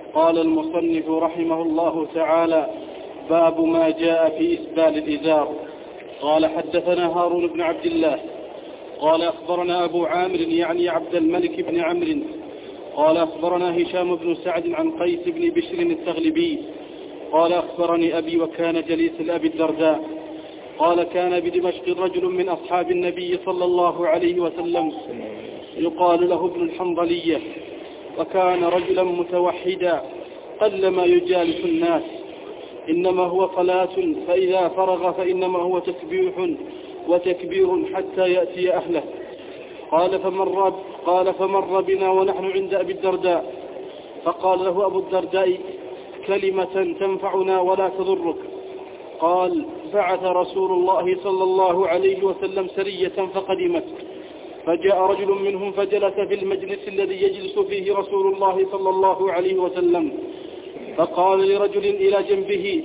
قال المصنف رحمه الله تعالى: باب ما جاء في إسبال الإزار. قال: حدثنا هارون بن عبد الله قال: أخبرنا أبو عامر يعني عبد الملك بن عمرو قال: أخبرنا هشام بن سعد عن قيس بن بشر التغلبي قال: أخبرني أبي وكان جليس لأبي الدرداء قال: كان بدمشق رجل من أصحاب النبي صلى الله عليه وسلم يقال له ابن الحنظلية، وكان رجلا متوحدا قلما يجالس الناس، إنما هو صلاة فإذا فرغ فإنما هو تسبيح وتكبير حتى يأتي أهله. قال: فمر بنا ونحن عند أبي الدرداء، فقال له أبو الدرداء: كلمة تنفعنا ولا تضرك. قال: بعث رسول الله صلى الله عليه وسلم سرية فقدمت، فجاء رجل منهم فجلس في المجلس الذي يجلس فيه رسول الله صلى الله عليه وسلم، فقال لرجل إلى جنبه: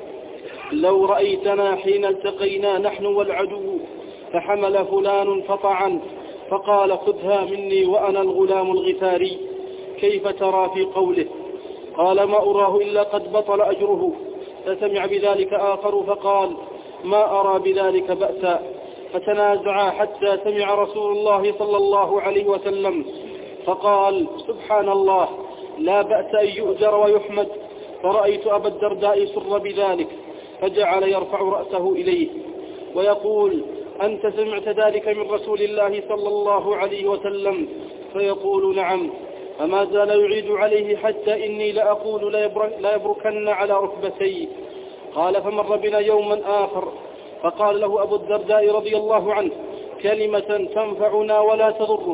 لو رأيتنا حين التقينا نحن والعدو فحمل فلان فطعن، فقال: خذها مني وأنا الغلام الغفاري، كيف ترى في قوله؟ قال: ما أراه إلا قد بطل أجره. فسمع بذلك آخر فقال: ما أرى بذلك بأسا. فتنازعا حتى سمع رسول الله صلى الله عليه وسلم فقال: سبحان الله، لا بأس أن يؤجر ويحمد. فرأيت أبا الدرداء سر بذلك، فجعل يرفع رأسه إليه ويقول: أنت سمعت ذلك من رسول الله صلى الله عليه وسلم؟ فيقول: نعم. فما زال يعيد عليه حتى إني لأقول لا يبركن على ركبتي. قال: فمر بنا يوما آخر فقال له أبو الدرداء رضي الله عنه: كلمة تنفعنا ولا تضرك.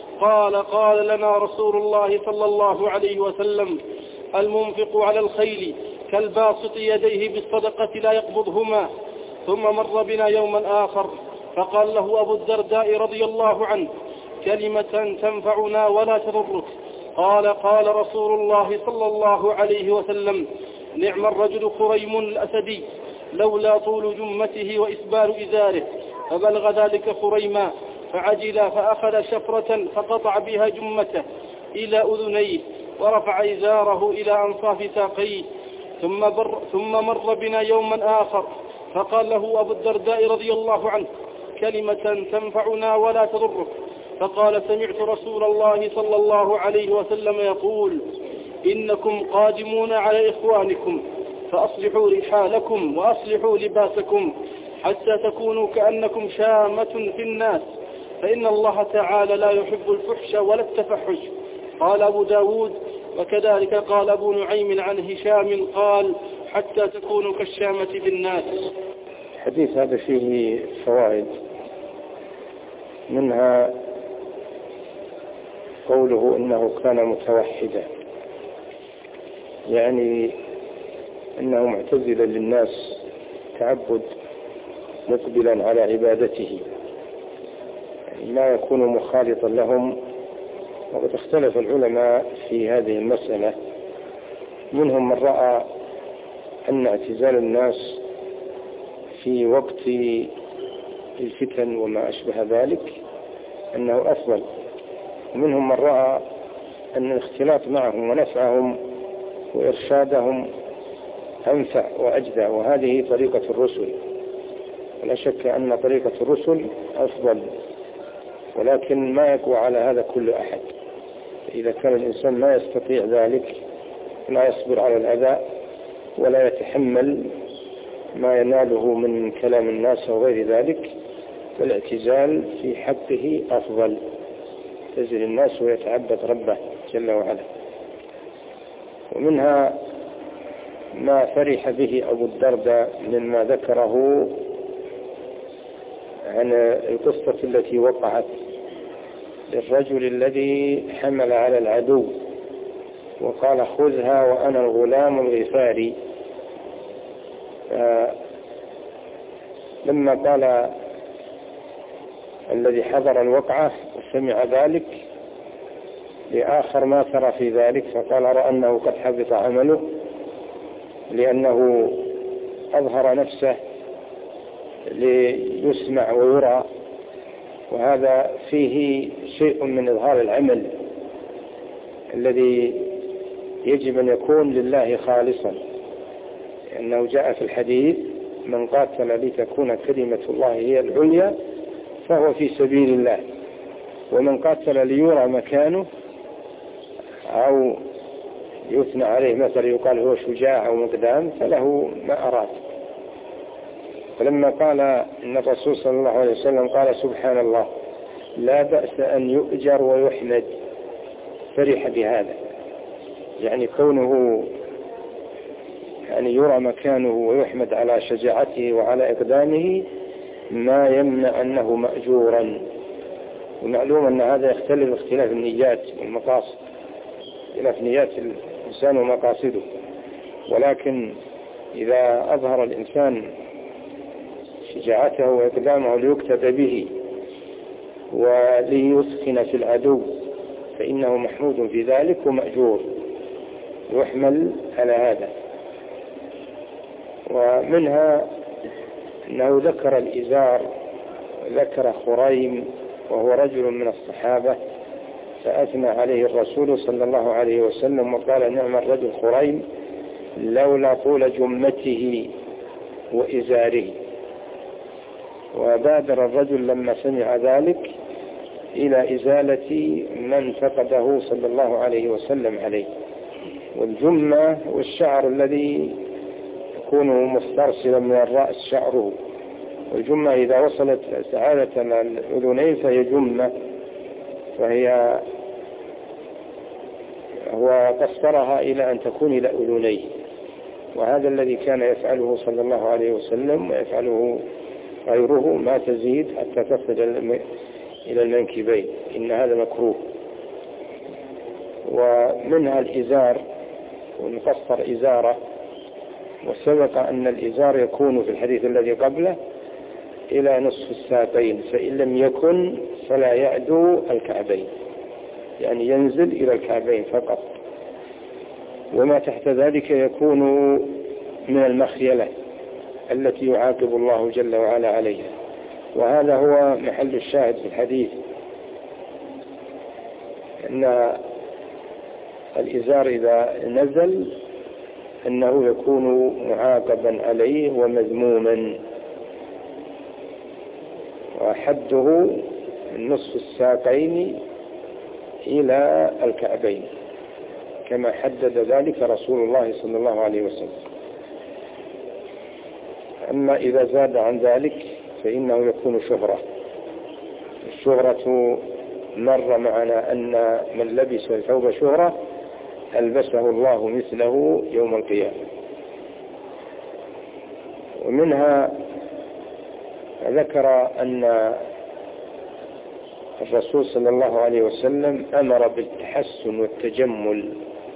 قال لنا رسول الله صلى الله عليه وسلم: المنفق على الخيل كالباسط يديه بالصدقة لا يقبضهما. ثم مر بنا يوما آخر فقال له أبو الدرداء رضي الله عنه: كلمة تنفعنا ولا تضرك. قال رسول الله صلى الله عليه وسلم: نعم الرجل خريم الأسدي، لولا طول جمته وإسبال إزاره. فبلغ ذلك خريما فعجل فأخذ شفرة فقطع بها جمته إلى أذنيه ورفع إزاره إلى أنصاف ساقيه. ثم مر بنا يوما آخر فقال له أبو الدرداء رضي الله عنه: كلمة تنفعنا ولا تضرك. فقال: سمعت رسول الله صلى الله عليه وسلم يقول: إنكم قادمون على إخوانكم فأصلحوا رحالكم وأصلحوا لباسكم حتى تكونوا كأنكم شامة في الناس، فإن الله تعالى لا يحب الفحش ولا التفحش. قال أبو داود: وكذلك قال أبو نعيم عن هشام قال: حتى تكونوا كالشامة في الناس. الحديث هذا فيه فوائد، منها قوله إنه كان متوحدا، يعني إنه معتزلا للناس تعبد مقبلا على عبادته، لا يكون مخالطا لهم. وقد اختلف العلماء في هذه المسألة، منهم من رأى أن اعتزال الناس في وقت الفتن وما أشبه ذلك أنه أفضل، ومنهم من رأى أن الاختلاط معهم ونفعهم وإرشادهم أنفع وأجدى، وهذه طريقة الرسل، ولا شك أن طريقة الرسل أفضل، ولكن ما يقوى على هذا كل أحد. إذا كان الإنسان ما يستطيع ذلك، لا يصبر على الأذى ولا يتحمل ما يناله من كلام الناس وغير ذلك، فالاعتزال في حقه أفضل، يعتزل الناس ويتعبد ربه جل وعلا. ومنها ما فرح به أبو الدرداء مما ذكره عن القصة التي وقعت للرجل الذي حمل على العدو وقال: خذها وأنا الغلام الغفاري. لما قال الذي حضر الوقعة وسمع ذلك لآخر: ما ترى في ذلك؟ فقال: أرى أنه قد حبط عمله، لأنه أظهر نفسه ليسمع ويرى، وهذا فيه شيء من إظهار العمل الذي يجب أن يكون لله خالصا، لأنه جاء في الحديث: من قاتل لتكون كلمة الله هي العليا فهو في سبيل الله، ومن قاتل ليرى مكانه أو يثنى عليه مثلا يقال هو شجاع أو مقدام فله ما أراد. فلما قال إن الرسول صلى الله عليه وسلم قال: سبحان الله لا بأس أن يؤجر ويحمد، فرح بهذا، يعني كونه يعني يرى مكانه ويحمد على شجاعته وعلى إقدامه ما يمنع أنه مأجورا. ومعلوم أن هذا يختلف اختلاف النيات والمقاصد، اختلاف نيات الإنسان ومقاصده، ولكن إذا أظهر الإنسان شجاعته وإقدامه ليكتب به وليثخن في العدو فإنه محمود في ذلك ومأجور، يحمل على هذا. ومنها أنه ذكر الإزار، ذكر خريم وهو رجل من الصحابة، فأثنى عليه الرسول صلى الله عليه وسلم وقال: نعم الرجل خريم لولا طول جمته وإزاره. وبادر الرجل لما سمع ذلك إلى إزالة من فقده صلى الله عليه وسلم عليه. والجمة والشعر الذي يكون مسترسلا من الرأس شعره، والجمة إذا وصلت سعادة الأذنين فهي جمة، هو قصرها إلى أن تكون إلى أذنيه. وهذا الذي كان يفعله صلى الله عليه وسلم ويفعله غيره، ما تزيد حتى تصل إلى المنكبين، إن هذا مكروه. ومنها الإزار، ونفسر إزارة، وسبق أن الإزار يكون في الحديث الذي قبله إلى نصف الساقين، فإن لم يكن فلا يعدو الكعبين، يعني ينزل إلى الكعبين فقط. وما تحت ذلك يكون من المخيلة التي يعاقب الله جل وعلا عليها. وهذا هو محل الشاهد في الحديث، أن الإزار إذا نزل أنه يكون معاقبا عليه ومذموما، وحده نصف الساقين إلى الكعبين كما حدد ذلك رسول الله صلى الله عليه وسلم. أما إذا زاد عن ذلك فإنه يكون شهرة. الشهرة مر معنا أن من لبس ثوب شهرة ألبسه الله مثله يوم القيامة. ومنها ذكر أن الرسول صلى الله عليه وسلم أمر بالتحسن والتجمل،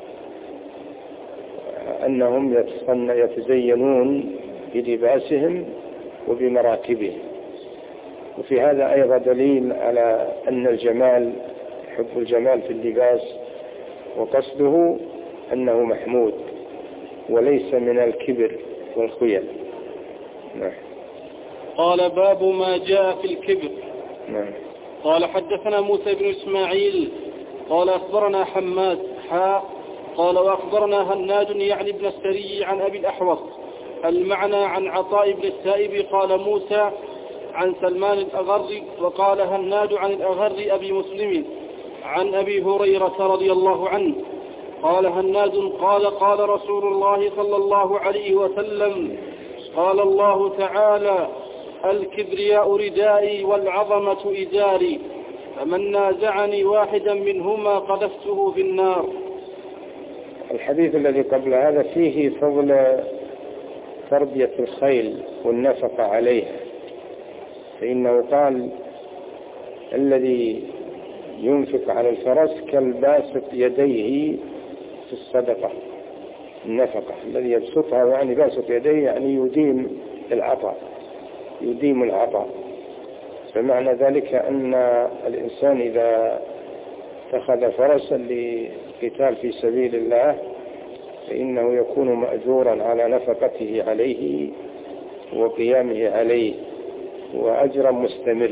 أنهم يتزينون بلباسهم وبمراكبهم. وفي هذا أيضا دليل على أن الجمال، حب الجمال في اللباس وقصده أنه محمود وليس من الكبر والخيل. نعم. قال: باب ما جاء في الكبر. نعم. قال: حدثنا موسى بن إسماعيل قال: أخبرنا حماد قال: وأخبرنا هناد يعني ابن السري عن أبي الأحوص، المعنى عن عطاء بن السائب. قال موسى: عن سلمان الأغر، وقال هناد عن الأغر أبي مسلم عن أبي هريرة رضي الله عنه قال هناد: قال رسول الله صلى الله عليه وسلم: قال الله تعالى: الكبرياء ردائي والعظمة إزاري، فمن نازعني واحدا منهما قذفته في النار. الحديث الذي قبل هذا فيه فضل تربية الخيل والنفقة عليها، فإنه قال: الذي ينفق على الفرس كالباسط يديه في الصدقة، النفقة الذي يبسطها يعني باسط يديه يعني يديم العطاء، يديم العطاء. فمعنى ذلك أن الإنسان إذا اتخذ فرسا لقتال في سبيل الله فإنه يكون مأجورا على نفقته عليه وقيامه عليه، وأجرا مستمر.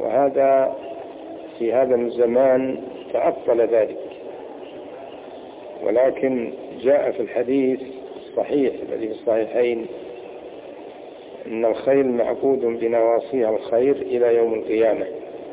وهذا في هذا الزمان تعطل ذلك، ولكن جاء في الحديث الصحيح الذي في الصحيحين إن الخيل معقود بنواصيها الخير إلى يوم القيامة،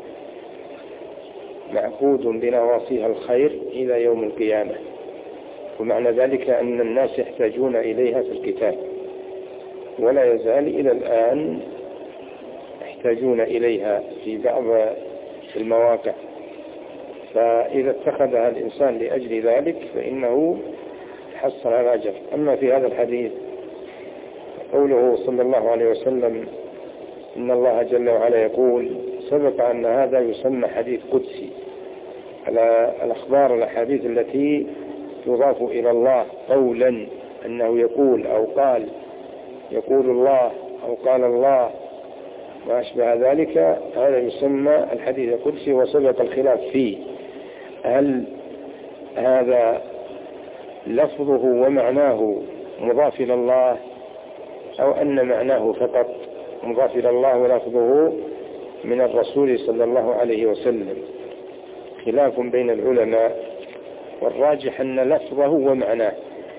معقود بنواصيها الخير إلى يوم القيامة. ومعنى ذلك أن الناس يحتاجون إليها في الكتاب، ولا يزال إلى الآن يحتاجون إليها في بعض المواقع، فإذا اتخذها الإنسان لأجل ذلك فإنه حصل على أجر. أما في هذا الحديث قوله صلى الله عليه وسلم إن الله جل وعلا يقول، سبق أن هذا يسمى حديث قدسي على الأخبار الأحاديث التي تضاف إلى الله قولا، أنه يقول أو قال، يقول الله أو قال الله ما أشبه ذلك، هذا يسمى الحديث القدسي. وسبق الخلاف فيه، هل هذا لفظه ومعناه مضاف إلى الله أو أن معناه فقط مضاف إلى الله ولفظه من الرسول صلى الله عليه وسلم. خلاف بين العلماء، والراجح أن لفظه ومعناه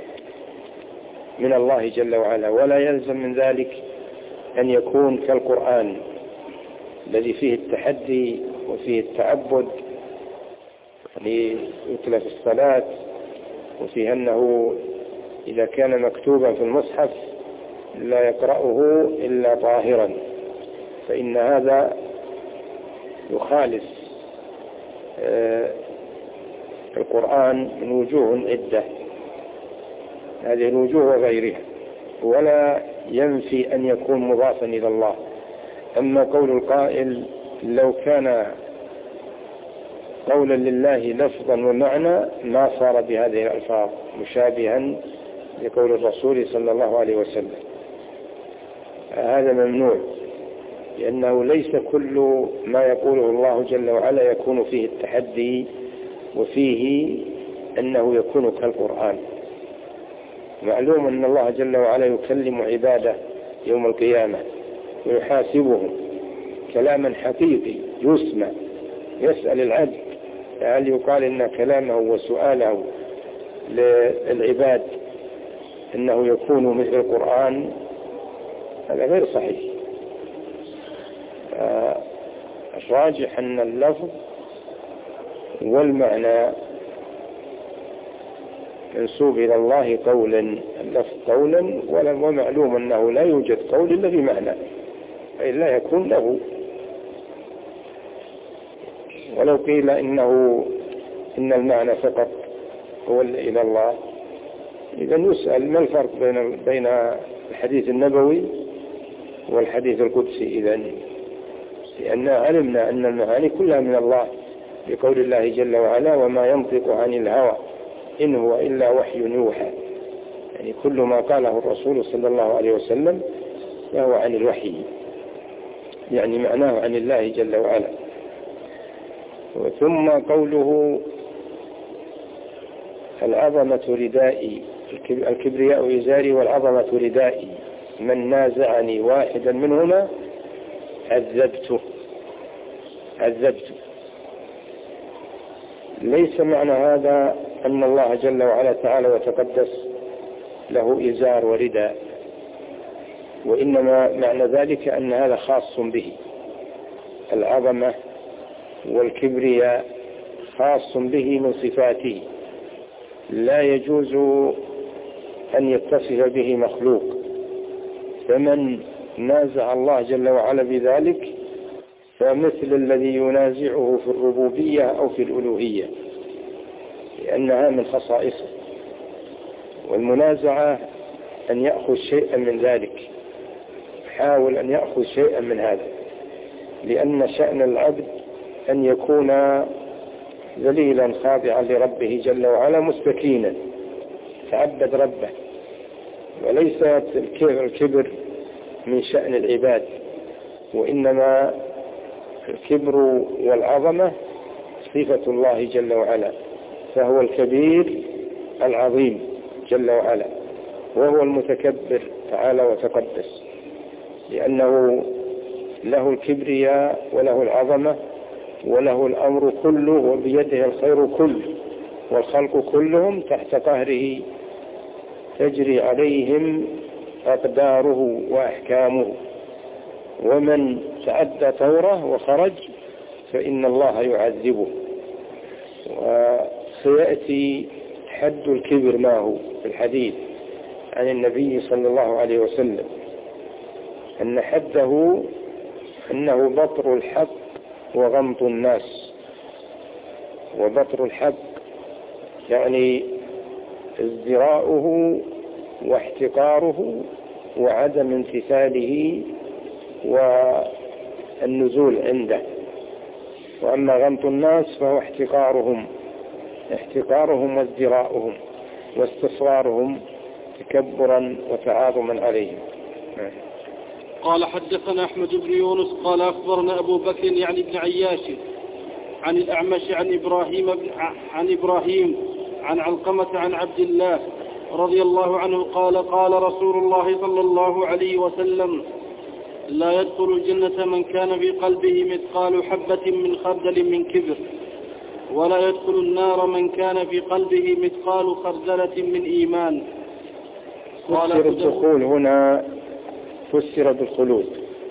من الله جل وعلا، ولا يلزم من ذلك أن يكون كالقرآن الذي فيه التحدي وفيه التعبد، يعني يتلى في الصلاة، وفيه أنه إذا كان مكتوبا في المصحف لا يقرأه إلا طاهرا، فإن هذا يخالف القرآن من وجوه عدة، هذه الوجوه وغيرها، ولا ينفي أن يكون مضافا إلى الله. أما قول القائل لو كان قولا لله لفظا ومعنى ما صار بهذه الألفاظ مشابها لقول الرسول صلى الله عليه وسلم، هذا ممنوع، لأنه ليس كل ما يقوله الله جل وعلا يكون فيه التحدي وفيه أنه يكون كالقرآن. معلوم أن الله جل وعلا يكلم عباده يوم القيامة ويحاسبهم كلاما حقيقي يسمع، يسأل العبد، هل يقال إن كلامه وسؤاله للعباد إنه يكون مثل القرآن؟ هذا غير صحيح. الراجح أن اللفظ والمعنى منسوب إلى الله قولا، اللفظ قولا، ومعلوم أنه لا يوجد قول إلا بمعنى، أي لا يكون له. ولو قيل إن المعنى فقط هو إلى الله، إذا يسأل ما الفرق بين الحديث النبوي والحديث القدسي؟ إذن لأننا علمنا أن المعاني كلها من الله، بقول الله جل وعلا وما ينطق عن الهوى إن هو إلا وحي يوحى، يعني كل ما قاله الرسول صلى الله عليه وسلم فهو عن الوحي، يعني معناه عن الله جل وعلا. ثم قوله العظمة ردائي، الكبرياء إزاري والعظمة ردائي، من نازعني واحدا منهما عذبته. ليس معنى هذا أن الله جل وعلا تعالى وتقدس له إزار ورداء، وإنما معنى ذلك أن هذا خاص به، العظمة والكبرياء خاص به من صفاته، لا يجوز أن يتصف به مخلوق. فمن نازع الله جل وعلا بذلك فمثل الذي ينازعه في الربوبية أو في الألوهية، لأنها من خصائصه. والمنازعة أن يأخذ شيئا من ذلك، حاول أن يأخذ شيئا من هذا، لأن شأن العبد أن يكون ذليلا خاضعا لربه جل وعلا مستكينا، تعبد ربه، وليس الكبر من شأن العباد، وإنما الكبر والعظمة صفة الله جل وعلا، فهو الكبير العظيم جل وعلا، وهو المتكبر تعالى وتقدس، لأنه له الكبرياء وله العظمة وله الأمر كله وبيده الخير كله، والخلق كلهم تحت قهره تجري عليهم أقداره وأحكامه، ومن تعدى طوره وخرج فإن الله يعذبه. وسيأتي حد الكبر ما هو في الحديث عن النبي صلى الله عليه وسلم أن حده أنه بطر الحق وغمط الناس. وبطر الحق يعني ازدراؤه واحتقاره وعدم امتثاله والنزول عنده. وأما غمط الناس فهو احتقارهم وازدراؤهم واستصغارهم تكبرا وتعاظما عليهم. قال حدثنا أحمد بن يونس قال أخبرنا أبو بكر يعني بن عياش عن الأعمش عن إبراهيم عن علقمة عن عبد الله رضي الله عنه قال قال رسول الله صلى الله عليه وسلم: لا يدخل الجنة من كان في قلبه مثقال حبة من خردل من كبر، ولا يدخل النار من كان في قلبه مثقال خردلة من إيمان. فسر الدخول هنا فسر بالخلود.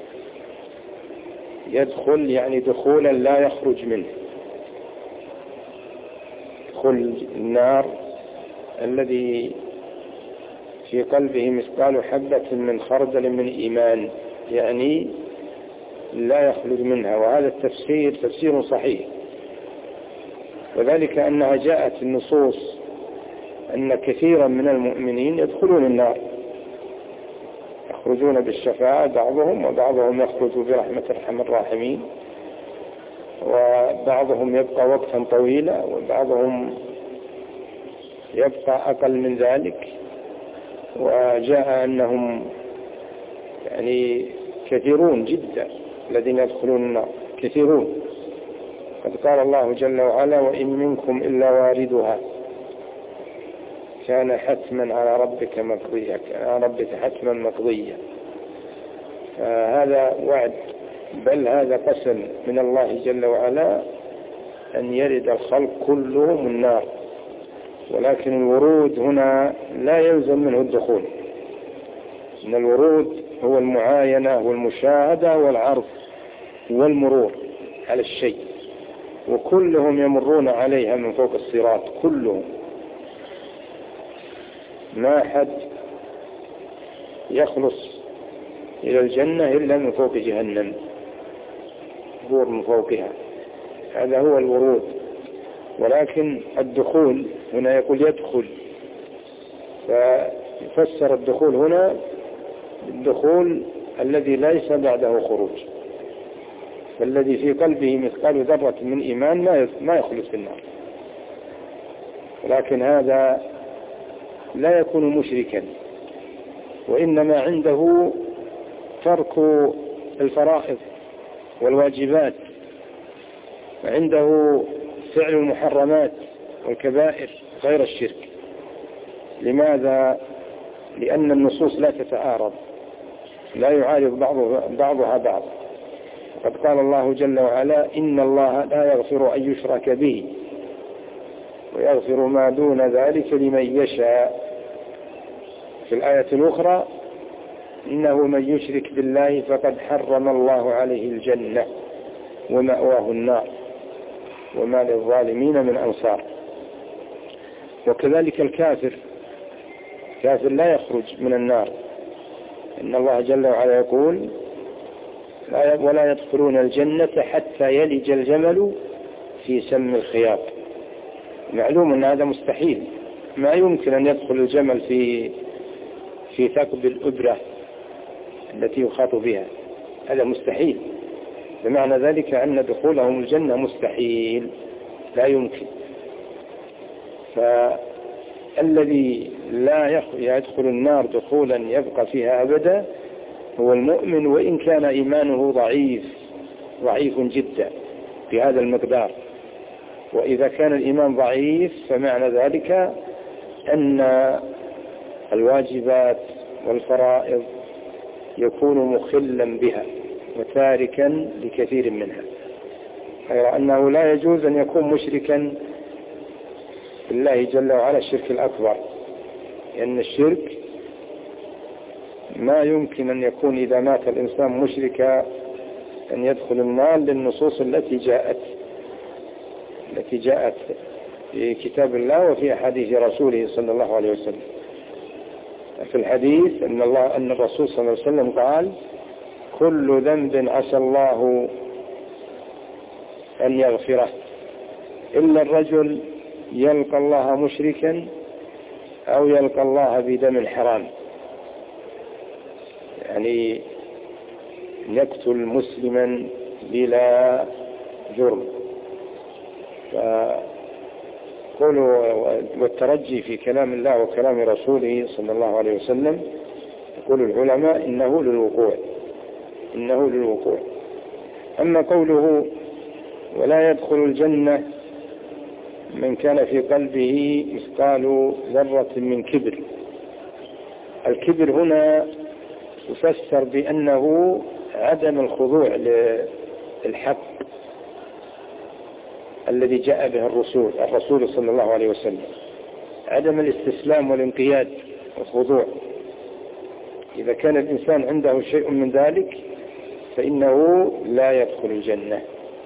يدخل يعني دخولا لا يخرج منه. دخول النار الذي في قلبه مثقال حبة من خردل من إيمان، يعني لا يخرج منها. وهذا التفسير تفسير صحيح، وذلك أنها جاءت النصوص أن كثيرا من المؤمنين يدخلون النار، يخرجون بالشفاعة بعضهم، وبعضهم يخرج برحمة أرحم الراحمين، وبعضهم يبقى وقتا طويلا، وبعضهم يبقى أقل من ذلك. وجاء أنهم يعني كثيرون جدا الذين يدخلون النار، كثيرون. قد قال الله جل وعلا: وإن منكم إلا واردها كان حتما على ربك مقضيا، على ربك حتما مقضيا. فهذا وعد، بل هذا قسم من الله جل وعلا أن يرد الخلق كلهم النار. ولكن الورود هنا لا يلزم منه الدخول، إن الورود هو المعاينة والمشاهدة والعرض والمرور على الشيء، وكلهم يمرون عليها من فوق الصراط، كلهم. ما أحد يخلص إلى الجنة إلا من فوق جهنم، مر من فوقها. هذا هو الورود. ولكن الدخول هنا يقول يدخل، فيفسر الدخول هنا الدخول الذي ليس بعده خروج، فالذي في قلبه مثقال ذرة من إيمان ما يخلص في النار. ولكن هذا لا يكون مشركا، وإنما عنده ترك الفرائض والواجبات، وعنده فعل المحرمات والكبائر غير الشرك. لماذا؟ لأن النصوص لا تتعارض، لا يعارض بعضها بعض. قد قال الله جل وعلا: إن الله لا يغفر أن يشرك به ويغفر ما دون ذلك لمن يشاء. في الآية الأخرى: إنه من يشرك بالله فقد حرم الله عليه الجنة ومأواه النار وما للظالمين من أنصار. وكذلك الكافر لا يخرج من النار. إن الله جل وعلا يقول: ولا يدخلون الجنة حتى يلج الجمل في سم الخياط. معلوم أن هذا مستحيل، ما يمكن أن يدخل الجمل في ثقب الإبرة التي يخاط بها، هذا مستحيل. بمعنى ذلك أن دخولهم الجنة مستحيل، لا يمكن. فالذي لا يدخل النار دخولا يبقى فيها أبدا هو المؤمن، وإن كان إيمانه ضعيف جدا بهذا المقدار. وإذا كان الإيمان ضعيف فمعنى ذلك أن الواجبات والفرائض يكون مخلا بها وتاركا لكثير منها، غير أنه لا يجوز أن يكون مشركا بالله جل وعلا الشرك الأكبر، لأن الشرك ما يمكن أن يكون إذا مات الإنسان مشركا أن يدخل النار للنصوص التي جاءت في كتاب الله وفي أحاديث رسوله صلى الله عليه وسلم. في الحديث أن الرسول صلى الله عليه وسلم قال: كل ذنب عسى الله أن يغفره إلا الرجل يلقى الله مشركا أو يلقى الله بدم حرام، يعني يقتل مسلما بلا جرم. والترجي في كلام الله وكلام رسوله صلى الله عليه وسلم، يقول العلماء إنه للوقوع. أما قوله ولا يدخل الجنة من كان في قلبه مثقال ذرة من كبر، الكبر هنا يفسر بأنه عدم الخضوع للحق الذي جاء به الرسول صلى الله عليه وسلم، عدم الاستسلام والانقياد والخضوع. إذا كان الإنسان عنده شيء من ذلك فإنه لا يدخل الجنة.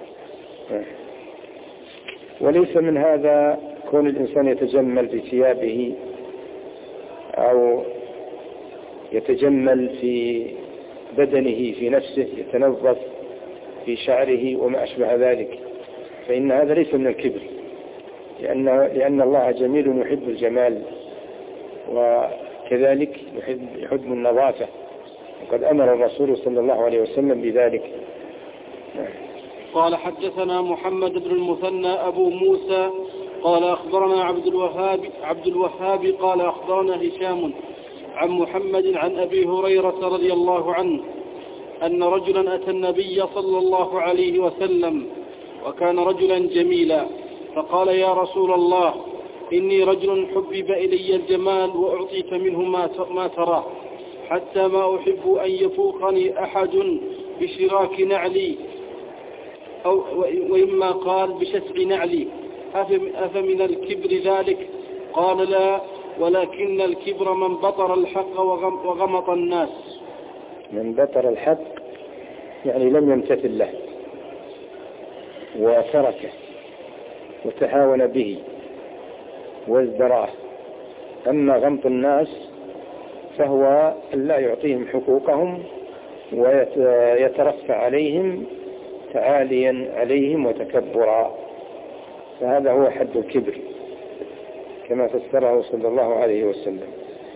وليس من هذا كون الإنسان يتجمل في ثيابه أو يتجمل في بدنه في نفسه، يتنظف في شعره وما أشبه ذلك، فإن هذا ليس من الكبر، لأن الله جميل يحب الجمال، وكذلك يحب النظافة، وقد أمر الرسول صلى الله عليه وسلم بذلك. قال حدثنا محمد بن المثنى أبو موسى قال أخبرنا عبد الوهاب قال أخبرنا هشام عن محمد عن أبي هريرة رضي الله عنه أن رجلا أتى النبي صلى الله عليه وسلم وكان رجلا جميلا، فقال: يا رسول الله، إني رجل حبب إلي الجمال وأعطيت منه ما تراه، حتى ما أحب أن يفوقني أحد بشراك نعلي وإما قال بشسع نعلي، أفمن الكبر ذلك؟ قال: لا، ولكن الكبر من بطر الحق وغمط الناس. من بطر الحق يعني لم يمتثل له وتركه وتهاون به وازدراه. أما غمط الناس فهو لا يعطيهم حقوقهم ويترفع عليهم تعاليا عليهم وتكبرا، فهذا هو حد الكبر كما فسره صلى الله عليه وسلم.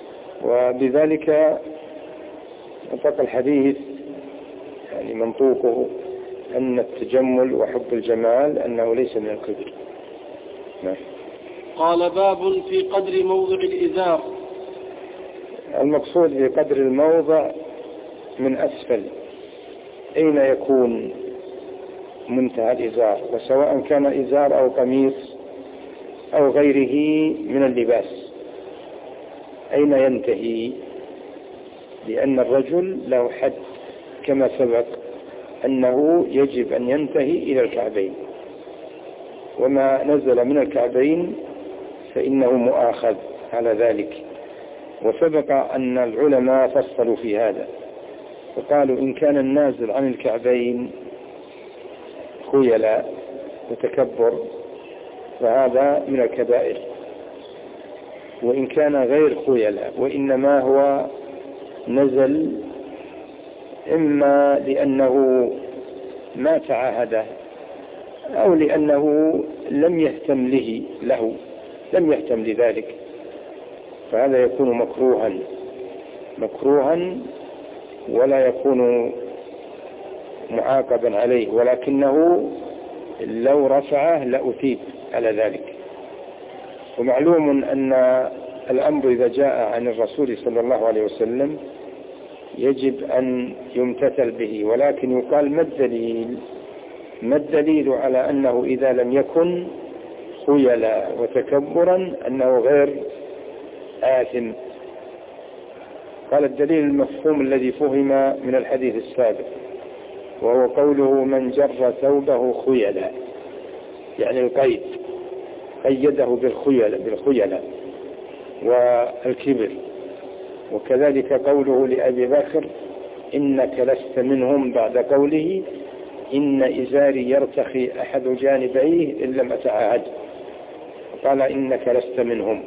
وبذلك نطق الحديث، يعني منطوقه أن التجمل وحب الجمال أنه ليس من الكبر. قال: باب في قدر موضع الإزار. المقصود بقدر الموضع من أسفل، أين يكون منتهى الإزار، وسواء كان إزار أو قميص أو غيره من اللباس، أين ينتهي؟ لأن الرجل له حد كما سبق أنه يجب أن ينتهي إلى الكعبين، وما نزل من الكعبين فإنه مؤاخذ على ذلك. وسبق أن العلماء فصلوا في هذا وقالوا: إن كان النازل عن الكعبين خيلاء وتكبر فهذا من الكبائر، وإن كان غير خيلاء وإنما هو نزل إما لأنه ما تعاهده أو لأنه لم يهتم لم يهتم لذلك، فهذا يكون مكروها ولا يكون معاقبا عليه، ولكنه لو رفعه لأثيب على ذلك. ومعلوم أن الأمر إذا جاء عن الرسول صلى الله عليه وسلم يجب أن يمتثل به، ولكن يقال: ما الدليل على أنه إذا لم يكن خيلا وتكبرا أنه غير آثم؟ قال: الدليل المفهوم الذي فهم من الحديث السابق، وهو قوله: من جر ثوبه خيلا، يعني القيد، قيده بالخيلة والكبر. وكذلك قوله لأبي بكر إنك لست منهم بعد قوله إن إزاري يرتخي أحد جانبيه إن لم أتعاهد، قال إنك لست منهم،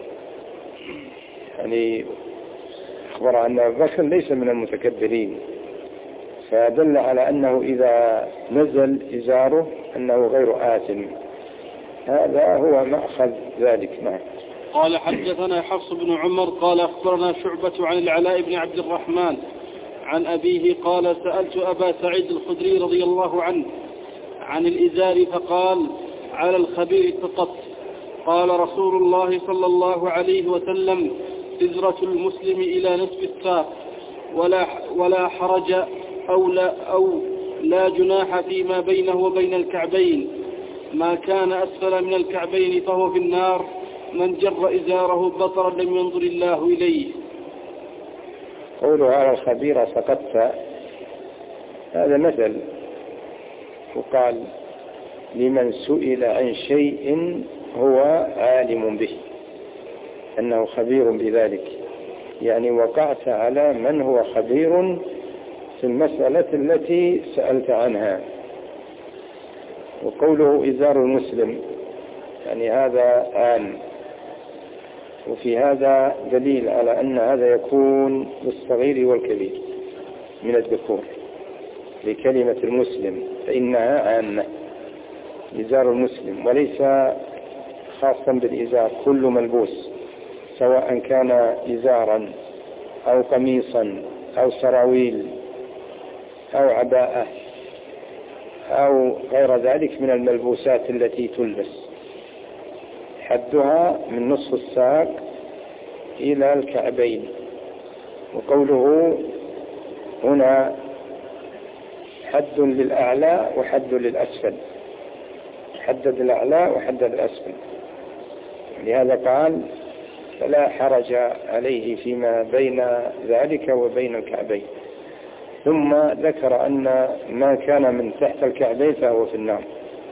يعني أخبر أن أبي بكر ليس من المتكبرين، فدل على أنه إذا نزل إزاره أنه غير آثم. هذا هو مأخذ ذلك. نعم. قال حدثنا حفص بن عمر قال أخبرنا شعبة عن العلاء بن عبد الرحمن عن أبيه قال سألت أبا سعيد الخدري رضي الله عنه عن الإزار فقال على الخبير فقط. قال رسول الله صلى الله عليه وسلم إزرة المسلم إلى نصف الساق ولا حرج أو لا جناح فيما بينه وبين الكعبين، ما كان أسفل من الكعبين فهو في النار، من جر إزاره بطرا لم ينظر الله إليه. قوله على الخبير سقطت، هذا مثل، وقال لمن سئل عن شيء هو عالم به أنه خبير بذلك، يعني وقعت على من هو خبير في المسألة التي سألت عنها. وقوله إزار المسلم يعني هذا عام، وفي هذا دليل على أن هذا يكون للصغير والكبير من الذكور، لكلمة المسلم فإنها عامة، إزار المسلم، وليس خاصا بالإزار، كل ملبوس سواء كان إزارا أو قميصا أو سراويل أو عباءة أو غير ذلك من الملبوسات التي تلبس، حدها من نصف الساق إلى الكعبين. وقوله هنا حد للأعلى وحد للأسفل، حدد الأعلى وحدد الأسفل، لهذا قال فلا حرج عليه فيما بين ذلك وبين الكعبين. ثم ذكر أن ما كان من تحت الكعبين فهو في النار.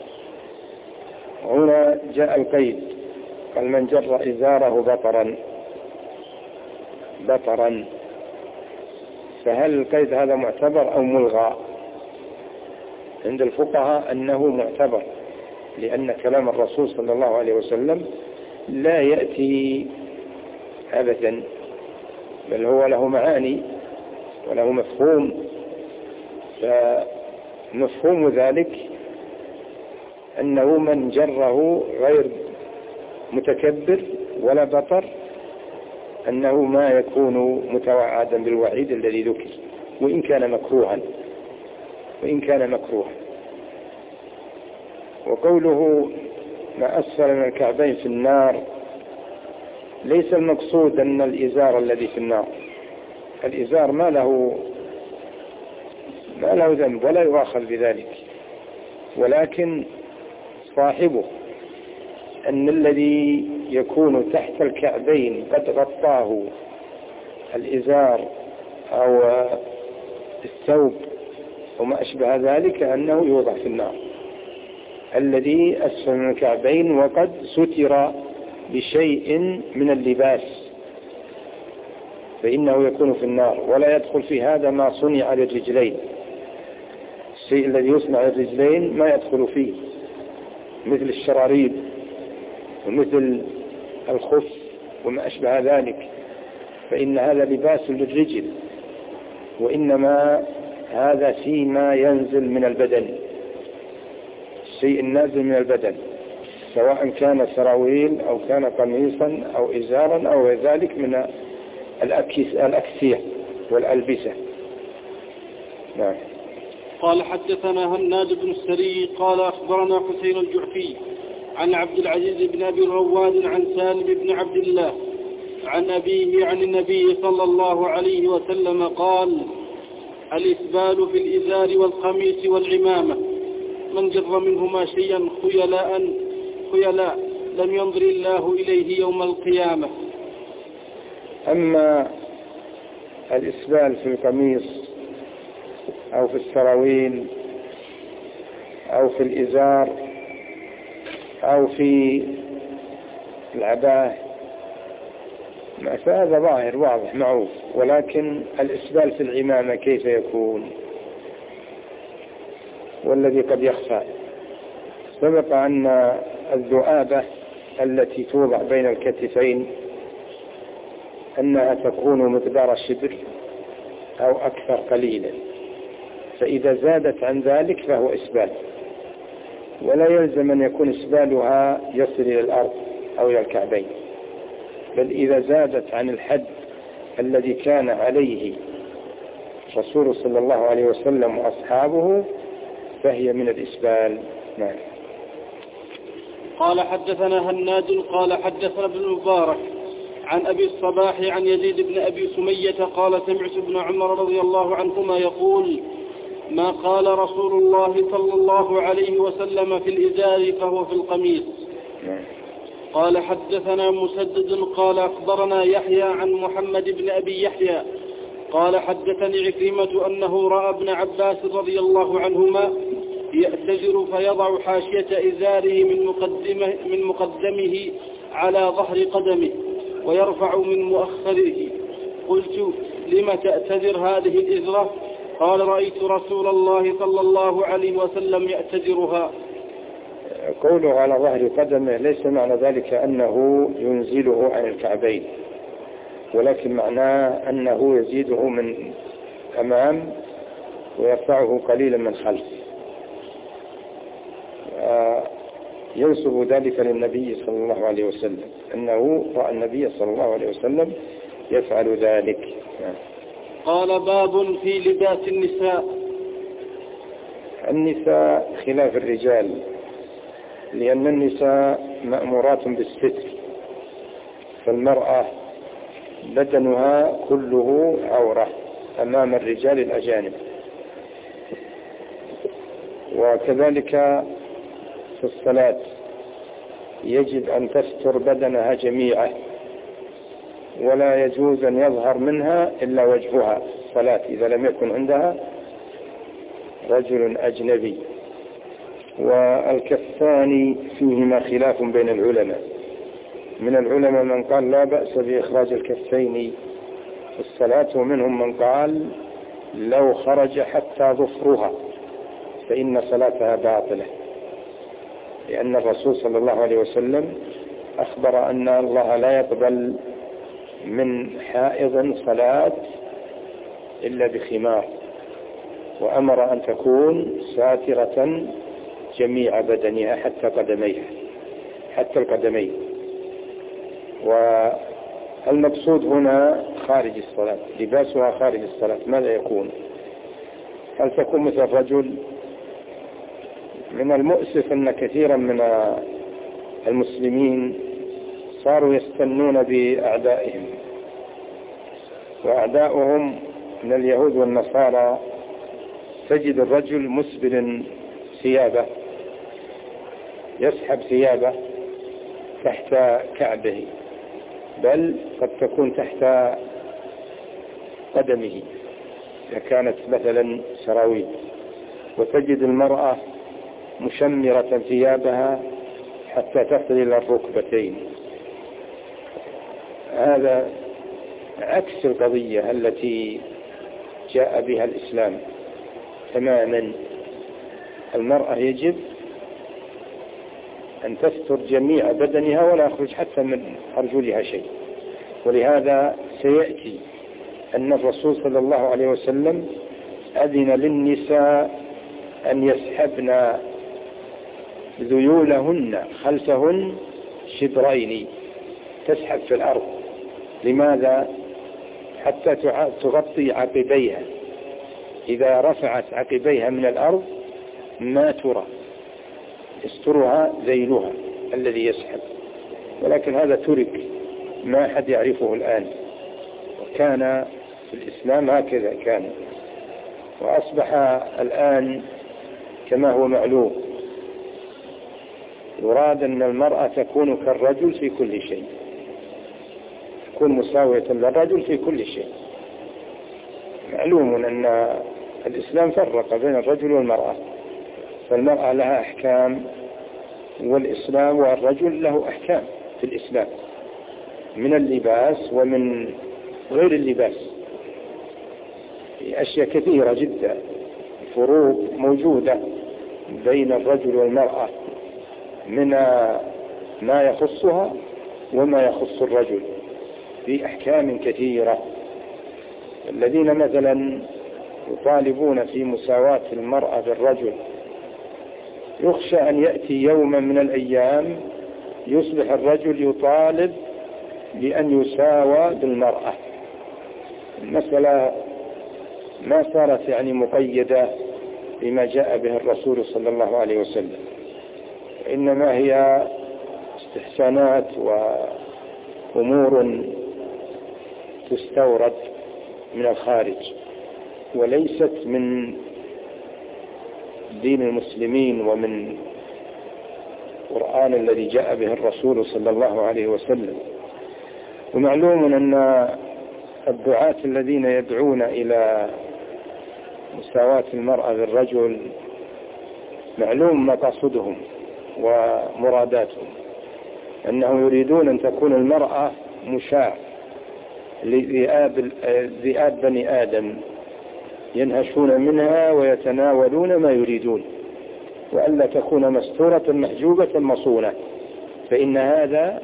هنا جاء القيد، قال من جر إزاره بطرا، فهل القيد هذا معتبر أو ملغى؟ عند الفقهاء أنه معتبر، لأن كلام الرسول صلى الله عليه وسلم لا يأتي أبدا، بل هو له معاني وله مفهوم. فمفهوم ذلك أنه من جره غير متكبر ولا بطر أنه ما يكون متوعدا بالوعيد الذي ذكر، وإن كان مكروها. وقوله ما أسفل من الكعبين في النار، ليس المقصود أن الإزار الذي في النار، الإزار ما له ذنب ولا يؤاخذ بذلك، ولكن صاحبه أن الذي يكون تحت الكعبين قد غطاه الإزار أو الثوب وما أشبه ذلك أنه يوضع في النار. الذي أسفل من الكعبين وقد ستر بشيء من اللباس فإنه يكون في النار، ولا يدخل في هذا ما صنع للرجلين. الشيء الذي يصنع للرجلين ما يدخل فيه، مثل الشراريب ومثل الخف وما أشبه ذلك، فإن هذا لباس للرجل، وإنما هذا فيما ينزل من البدن، الشيء النازل من البدن، سواء كان سراويل أو كان قميصا أو إزارا أو ذلك من الأكسية والألبسة. نعم. قال حدثنا هناد بن السري قال أخبرنا حسين الجعفي عن عبد العزيز بن أبي رواد عن سالم بن عبد الله عن أبيه عن النبي صلى الله عليه وسلم قال الإسبال في الإزار والقميص والعمامة، من جر منهما شيئا خيلاء لم ينظر الله إليه يوم القيامة. أما الإسبال في القميص أو في السراويل أو في الإزار أو في العباءة فهذا ظاهر واضح معروف، ولكن الإسبال في العمامة كيف يكون؟ والذي قد يخفى، سبق أن الذؤابة التي توضع بين الكتفين أنها تكون مقدار شبر أو أكثر قليلا، فإذا زادت عن ذلك فهو إسبال، ولا يلزم أن يكون إسبالها يصل إلى الأرض أو إلى الكعبين، بل إذا زادت عن الحد الذي كان عليه الرسول صلى الله عليه وسلم وأصحابه فهي من الإسبال. نعم. قال حدثنا هناد قال حدثنا ابن المبارك عن أبي الصباح عن يزيد بن أبي سمية قال سمعت ابن عمر رضي الله عنهما يقول ما قال رسول الله صلى الله عليه وسلم في الإزار فهو في القميص. قال حدثنا مسدد قال أخبرنا يحيى عن محمد بن أبي يحيى قال حدثني عكرمة أنه رأى ابن عباس رضي الله عنهما يأتجر فيضع حاشية إزاره من مقدمه على ظهر قدمه ويرفع من مؤخره. قلت لم تأتجر هذه الإزرة؟ قال رأيت رسول الله صلى الله عليه وسلم يأتجرها. قوله على ظهر قدمه ليس معنى ذلك أنه ينزله عن الكعبين، ولكن معناه أنه يزيده من أمام ويرفعه قليلا من خلف. ينسب ذلك للنبي صلى الله عليه وسلم أنه رأى النبي صلى الله عليه وسلم يفعل ذلك. قال باب في لباس النساء. النساء خلاف الرجال، لأن النساء مأمورات بالستر، فالمرأة بدنها كله عورة أمام الرجال الأجانب، وكذلك في الصلاة يجب أن تستر بدنها جميعا، ولا يجوز أن يظهر منها إلا وجهها الصلاة إذا لم يكن عندها رجل أجنبي. والكفان فيهما خلاف بين العلماء، من العلماء من قال لا بأس بإخراج الكفين في الصلاة، ومنهم من قال لو خرج حتى ظفرها فإن صلاتها باطلة، لأن الرسول صلى الله عليه وسلم أخبر أن الله لا يقبل من حائض صلاة إلا بخمار، وأمر أن تكون ساترة جميع بدنها حتى قدميها، حتى القدمين. والمقصود هنا خارج الصلاة، لباسها خارج الصلاة ماذا يكون؟ هل تكون مثل الرجل؟ من المؤسف أن كثيرا من المسلمين صاروا يستنون بأعدائهم، وأعداؤهم من اليهود والنصارى تجد الرجل مسبل ثيابه، يسحب ثيابه تحت كعبه، بل قد تكون تحت قدمه إذا كانت مثلا سراويل، وتجد المرأة مشمرة ثيابها حتى تصل إلى الركبتين. هذا عكس القضية التي جاء بها الإسلام تماما. المرأة يجب أن تستر جميع بدنها ولا يخرج حتى من أرجلها شيء، ولهذا سيأتي أن الرسول صلى الله عليه وسلم أذن للنساء أن يسحبن ذيولهن خلفهن شبرين، تسحب في الأرض. لماذا؟ حتى تغطي عقبيها، إذا رفعت عقبيها من الأرض ما ترى، يسترها ذيلها الذي يسحب. ولكن هذا ترك، ما أحد يعرفه الآن، وكان في الإسلام هكذا كان، وأصبح الآن كما هو معلوم يراد أن المرأة تكون كالرجل في كل شيء، تكون مساوية للرجل في كل شيء. معلوم أن الإسلام فرق بين الرجل والمرأة، فالمرأة لها أحكام والإسلام والرجل له أحكام، في الإسلام من اللباس ومن غير اللباس، في أشياء كثيرة جدا، فروق موجودة بين الرجل والمرأة من ما يخصها وما يخص الرجل في أحكام كثيرة. الذين مثلا يطالبون في مساواة المرأة بالرجل يخشى أن يأتي يوما من الأيام يصبح الرجل يطالب بأن يساوى بالمرأة. المسألة ما صارت يعني مقيدة بما جاء به الرسول صلى الله عليه وسلم، إنما هي استحسانات وأمور تستورد من الخارج وليست من دين المسلمين ومن القرآن الذي جاء به الرسول صلى الله عليه وسلم. ومعلوم أن الدعاة الذين يدعون إلى مساواة المرأة بالرجل معلوم مقاصدهم ومراداتهم، أنهم يريدون أن تكون المرأة مشاع لذئاب بني آدم ينهشون منها ويتناولون ما يريدون، وألا تكون مستورة محجوبة مصونة، فإن هذا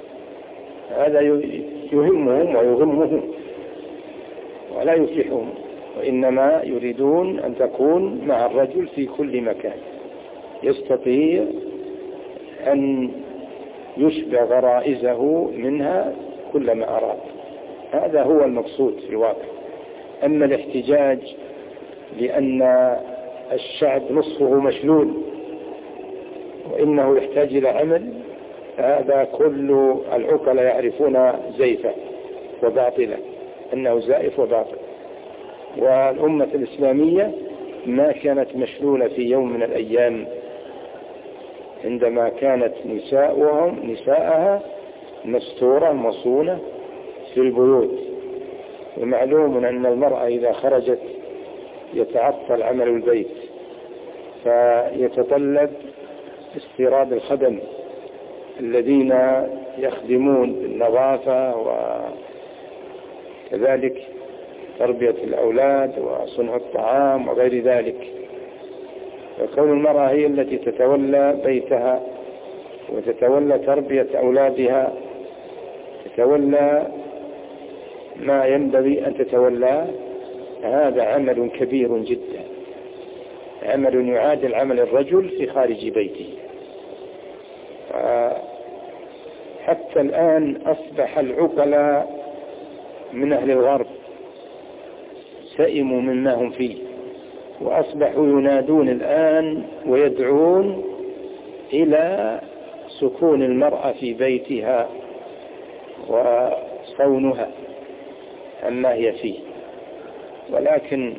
يهمهم ويغمهم ولا يفلحهم، وإنما يريدون أن تكون مع الرجل في كل مكان، يستطيع أن يشبع غرائزه منها كلما أراد. هذا هو المقصود في الواقع. أما الاحتجاج لأن الشعب نصفه مشلول وإنه يحتاج إلى عمل، هذا كل العقلاء يعرفون زيفه وباطله، أنه زائف وباطل. والأمة الإسلامية ما كانت مشلولة في يوم من الأيام عندما كانت نساءها مستورة مصونة في البيوت. ومعلوم أن المرأة إذا خرجت يتعطل عمل البيت، فيتطلب استيراد الخدم الذين يخدمون بالنظافة وكذلك تربية الأولاد وصنع الطعام وغير ذلك. وكون المرأة هي التي تتولى بيتها وتتولى تربية أولادها، تتولى ما ينبغي أن تتولاه، هذا عمل كبير جدا، عمل يعادل عمل الرجل في خارج بيته. حتى الآن أصبح العقلاء من أهل الغرب سئموا مما هم فيه، وأصبحوا ينادون الآن ويدعون إلى سكون المرأة في بيتها وصونها عما هي فيه. ولكن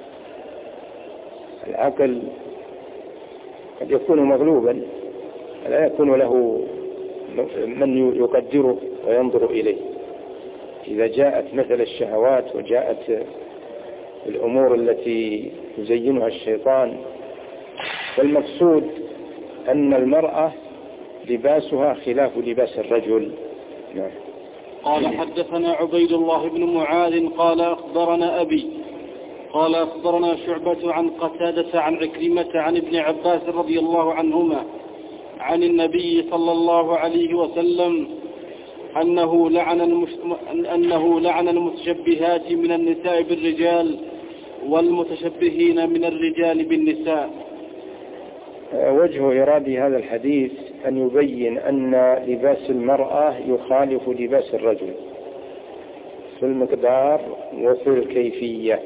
العقل قد يكون مغلوبا، لا يكون له من يقدره وينظر إليه. إذا جاءت مثل الشهوات وجاءت الأمور التي يزينها الشيطان، فالمقصود أن المرأة لباسها خلاف لباس الرجل. نعم. قال حدثنا عبيد الله بن معاذ قال أخبرنا أبي قال أخبرنا شعبة عن قتادة عن عكرمة عن ابن عباس رضي الله عنهما عن النبي صلى الله عليه وسلم أنه لعن المتشبهات من النساء بالرجال والمتشبهين من الرجال بالنساء. وجه إراد هذا الحديث أن يبين أن لباس المرأة يخالف لباس الرجل في المقدار وفي الكيفية،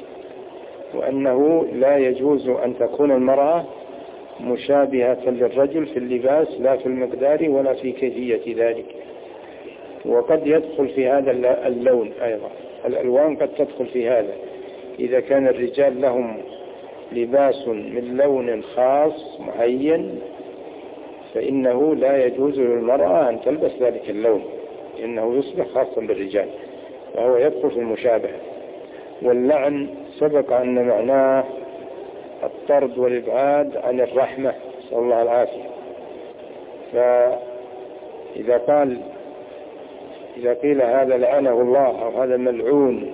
وأنه لا يجوز أن تكون المرأة مشابهة للرجل في اللباس لا في المقدار ولا في كيفية ذلك. وقد يدخل في هذا اللون أيضا، الألوان قد تدخل في هذا. إذا كان الرجال لهم لباس من لون خاص معين فإنه لا يجوز للمرأة أن تلبس ذلك اللون، إنه يصبح خاصا بالرجال وهو يدخل في المشابهة. واللعن سبق أن معناه الطرد والإبعاد عن الرحمة، صلى الله العافية. إذا قيل هذا لعنه الله أو هذا ملعون،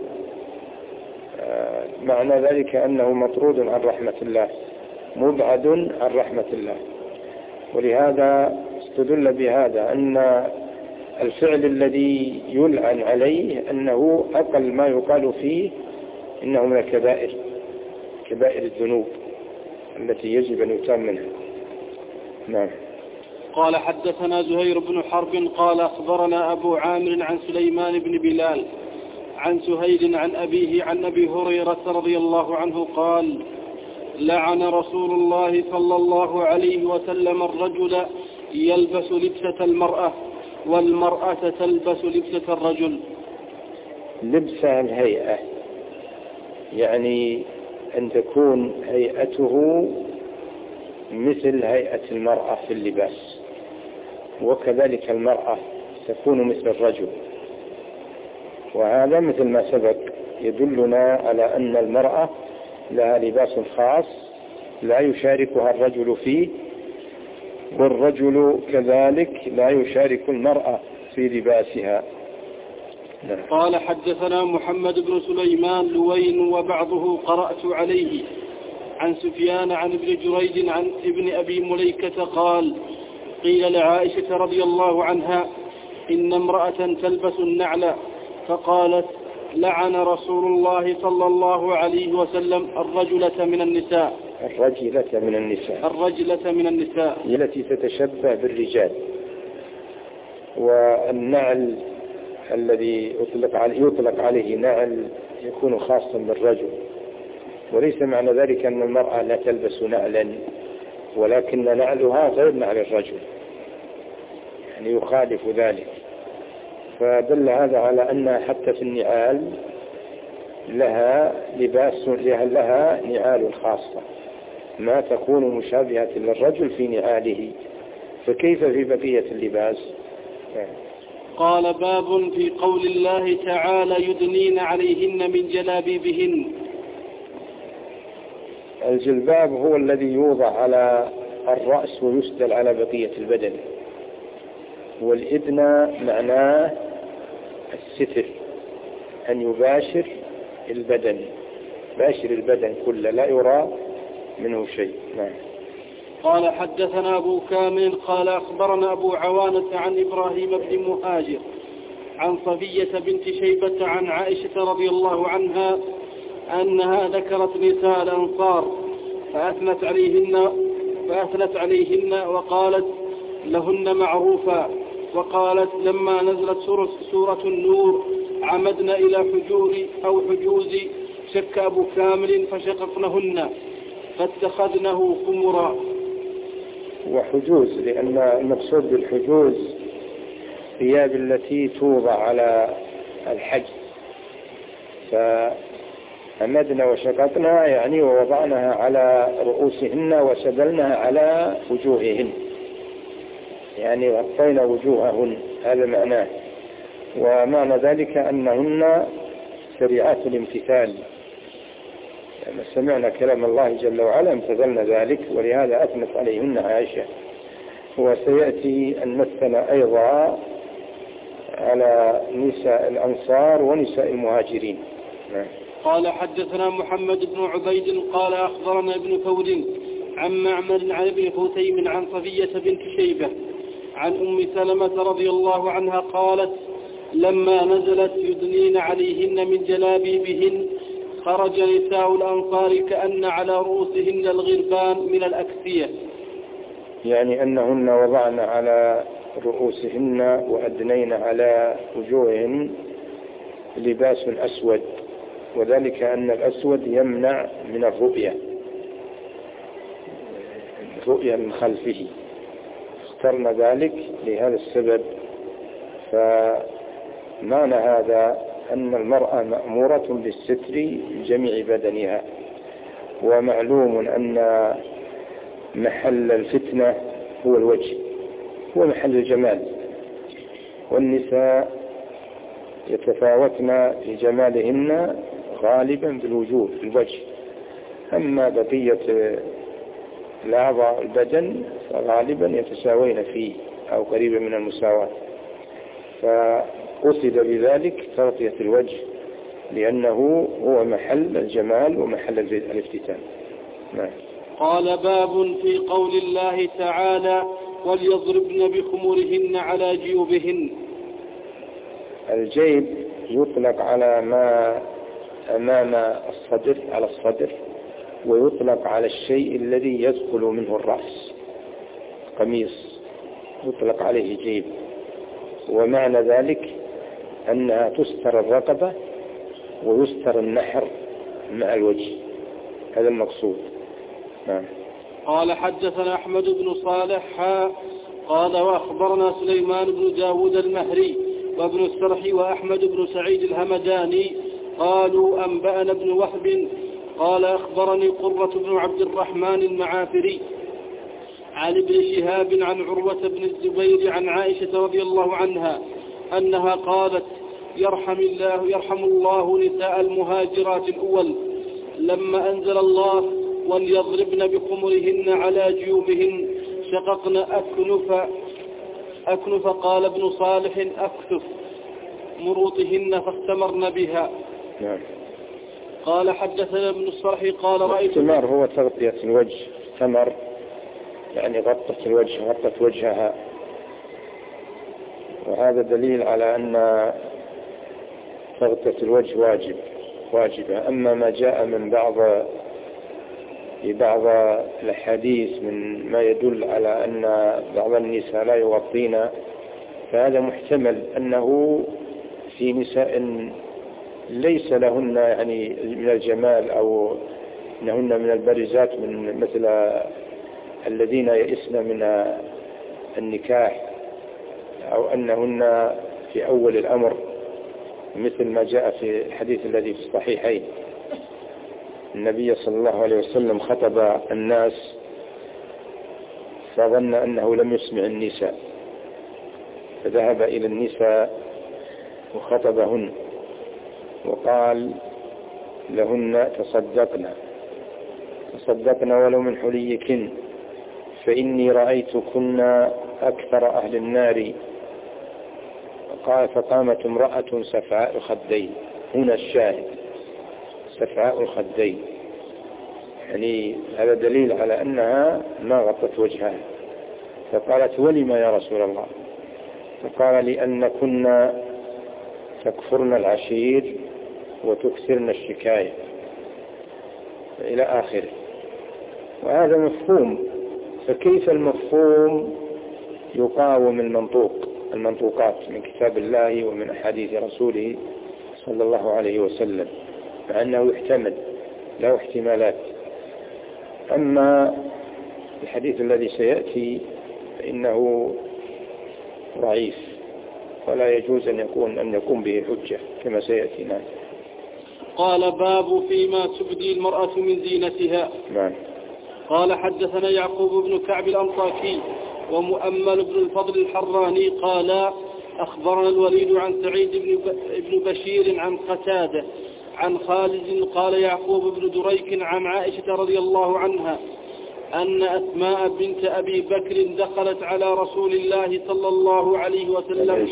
معنى ذلك أنه مطرود عن رحمة الله، مبعد عن رحمة الله. ولهذا استدل بهذا أن الفعل الذي يلعن عليه أنه أقل ما يقال فيه إنه من الكبائر، كبائر الذنوب التي يجب أن يتام منها. نعم. قال حدثنا زهير بن حرب قال أخبرنا أبو عامر عن سليمان بن بلال عن سهيل عن أبيه عن أبي هريرة رضي الله عنه قال: لعن رسول الله صلى الله عليه وسلم الرجل يلبس لبسة المرأة والمرأة تلبس لبسة الرجل. لبسة الهيئة، يعني أن تكون هيئته مثل هيئة المرأة في اللباس، وكذلك المرأة تكون مثل الرجل. وهذا مثل ما سبق يدلنا على أن المرأة لها لباس خاص لا يشاركها الرجل فيه، والرجل كذلك لا يشارك المرأة في لباسها. قال حدثنا محمد بن سليمان لوين وبعضه قرأت عليه عن سفيان عن ابن جريج عن ابن أبي مليكة قال: قيل لعائشة رضي الله عنها: إن امرأة تلبس النعل، فقالت: لعن رسول الله صلى الله عليه وسلم الرجلة من النساء. الرجلة من النساء التي تتشبه بالرجال. والنعل الذي يطلق عليه نعل يكون خاصا بالرجل، وليس معنى ذلك أن المرأة لا تلبس نعلا، ولكن نعلها غير نعل الرجل، يعني يخالف ذلك. فدل هذا على أن حتى في النعال لها لباس، لها نعال خاصة ما تكون مشابهة للرجل في نعاله، فكيف في بقية اللباس؟ قال: باب في قول الله تعالى: يدنين عليهن من جلابيبهن. الجلباب هو الذي يوضع على الرأس ويسدل على بقية البدن، والإدنى معناه الستر، أن يباشر البدن، باشر البدن كله لا يرى منه شيء. نعم. قال حدثنا أبو كامل قال أخبرنا أبو عوانة عن إبراهيم بن مهاجر عن صفية بنت شيبة عن عائشة رضي الله عنها أنها ذكرت نساء الأنصار فأثنت عليهن وقالت لهن معروفا، وقالت: لما نزلت سورة النور عمدنا إلى حجور أو حجوز شك أبو كامل فشققنهن فاتخذنه خمرا. وحجوز لأن المقصود بالحجوز ثياب التي توضع على الحج، فأمدنا وشققنا يعني ووضعناها على رؤوسهن وسدلناها على وجوههن، يعني غطينا وجوههن، هذا معناه. ومعنى ذلك أنهن سريعات الامتثال، لما سمعنا كلام الله جل وعلا امتثلنا ذلك، ولهذا أثنت عليهن عائشة. وسيأتي أن مثل أيضا على نساء الأنصار ونساء المهاجرين. قال حدثنا محمد بن عبيد قال أخبرنا ابن ثور عن معمر عن ابن خثيم عن صفية بنت شيبة عن أم سلمة رضي الله عنها قالت: لما نزلت يدنين عليهن من جلابيبهن خرج نساء الأنصار كأن على رؤوسهن الغربان من الأكسية، يعني أنهن وضعن على رؤوسهن وأدنين على وجوههن لباس أسود، وذلك أن الأسود يمنع من الرؤية من خلفه، اخترنا ذلك لهذا السبب. فمعنى هذا أن المرأة مأمورة بالستر بجميع بدنها، ومعلوم أن محل الفتنة هو الوجه، هو محل الجمال، والنساء يتفاوتن لجمالهن غالبا بالوجوه في الوجه، أما بقية الأعضاء البدن فغالبا يتساوين فيه. أو قريبة من المساواة، فقصد بذلك تغطية الوجه لأنه هو محل الجمال ومحل الافتتان. نعم. قال باب في قول الله تعالى وليضربن بخمرهن على جيوبهن. الجيب يطلق على ما أمام الصدر، على الصدر، ويطلق على الشيء الذي يدخل منه الرأس. قميص يطلق عليه جيب، ومعنى ذلك أنها تستر الرقبة ويستر النحر مع الوجه، هذا المقصود. نعم. قال حدثنا أحمد بن صالح قال وأخبرنا سليمان بن داود المهري وابن السرح وأحمد بن سعيد الهمداني قالوا أنبأنا ابن وهب قال أخبرني قرة بن عبد الرحمن المعافري عن ابن شهاب عن عروة بن الزبير عن عائشة رضي الله عنها أنها قالت يرحم الله نساء المهاجرات الأول لما أنزل الله وليضربن بخمرهن على جيوبهن شققن أكنف قال ابن صالح أكتف مروطهن فاختمرن بها. نعم. قال حدثنا ابن الصرح قال رأيت الاختمار هو تغطية الوجه، ثمر يعني غطت الوجه، غطت وجهها، وهذا دليل على أن تغطية الوجه واجبة. أما ما جاء من بعض الحديث من ما يدل على أن بعض النساء لا يغطين، فهذا محتمل أنه في نساء ليس لهن يعني من الجمال أو أنهن من البارزات من مثل الذين يئسن من النكاح، أو أنهن في أول الأمر مثل ما جاء في الحديث الذي في الصحيحين النبي صلى الله عليه وسلم خطب الناس فظن أنه لم يسمع النساء فذهب إلى النساء وخطبهن وقال لهن تصدقن ولو من حليكن فإني رأيتكن أكثر أهل النار. قال فقامت امرأة سفعاء الخدين، هنا الشاهد سفعاء الخدين، يعني هذا دليل على أنها ما غطت وجهها. فقالت ولما يا رسول الله؟ فقال لأن كنا تكفرن العشير وتكثرن الشكاية إلى آخره. وهذا مفهوم، فكيف المفهوم يقاوم المنطوقات من كتاب الله ومن أحاديث رسوله صلى الله عليه وسلم، مع أنه يحتمل له احتمالات. أما الحديث الذي سيأتي فإنه ضعيف ولا يجوز أن يكون به حجة كما سيأتي. نعم. قال باب فيما تبدي المرأة من زينتها. نعم. قال حدثنا يعقوب بن كعب الأنطاكي ومؤمل بن الفضل الحراني قال أخبرنا الوليد عن سعيد بن بشير عن قتادة عن خالد قال يعقوب بن دريك عن عائشة رضي الله عنها أن أسماء بنت أبي بكر دخلت على رسول الله صلى الله عليه وسلم.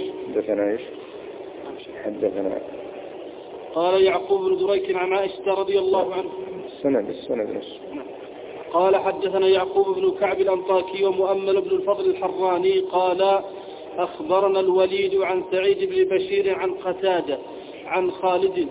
حدثنا قال يعقوب بن دريك عن عائشة رضي الله عنها السند قال حدثنا يعقوب بن كعب الأنطاكي ومؤمل بن الفضل الحراني قال أخبرنا الوليد عن سعيد بن بشير عن قتادة عن خالد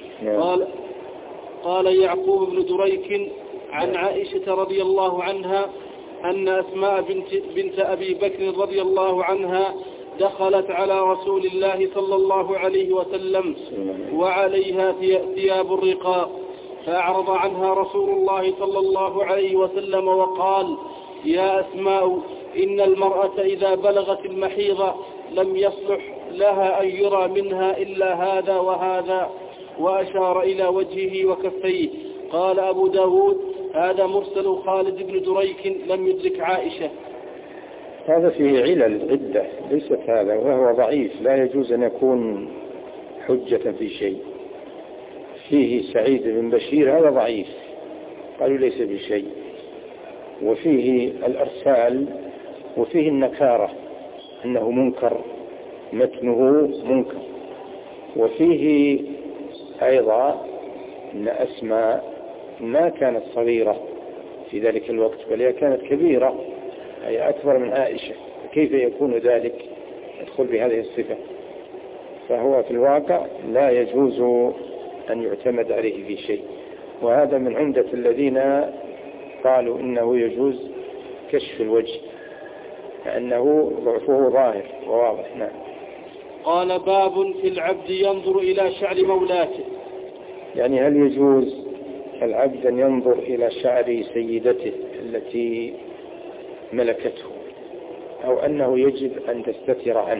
قال يعقوب بن دريك عن عائشة رضي الله عنها أن أسماء بنت أبي بكر رضي الله عنها دخلت على رسول الله صلى الله عليه وسلم وعليها ثياب الرقاق فأعرض عنها رسول الله صلى الله عليه وسلم وقال يا أسماء إن المرأة إذا بلغت المحيض لم يصلح لها أن يرى منها إلا هذا وهذا، وأشار إلى وجهه وكفيه. قال أبو داود هذا مرسل خالد بن دريك لم يدرك عائشة. هذا فيه علل عدة ليست هذا، وهو ضعيف لا يجوز أن يكون حجة في شيء. فيه سعيد بن بشير هذا ضعيف قالوا ليس بشيء، وفيه الأرسال وفيه النكارة أنه منكر، متنه منكر. وفيه أيضا أن أسماء ما كانت صغيرة في ذلك الوقت، بل هي كانت كبيرة، أي أكبر من عائشة، كيف يكون ذلك يدخل بهذه الصفة؟ فهو في الواقع لا يجوز أن يعتمد عليه في شيء. وهذا من عمدة الذين قالوا إنه يجوز كشف الوجه، لأنه ضعفه ظاهر وواضح. نعم. قال باب في العبد ينظر إلى شعر مولاته. يعني هل يجوز العبد أن ينظر إلى شعر سيدته التي ملكته، أو أنه يجب أن تستتر عنه؟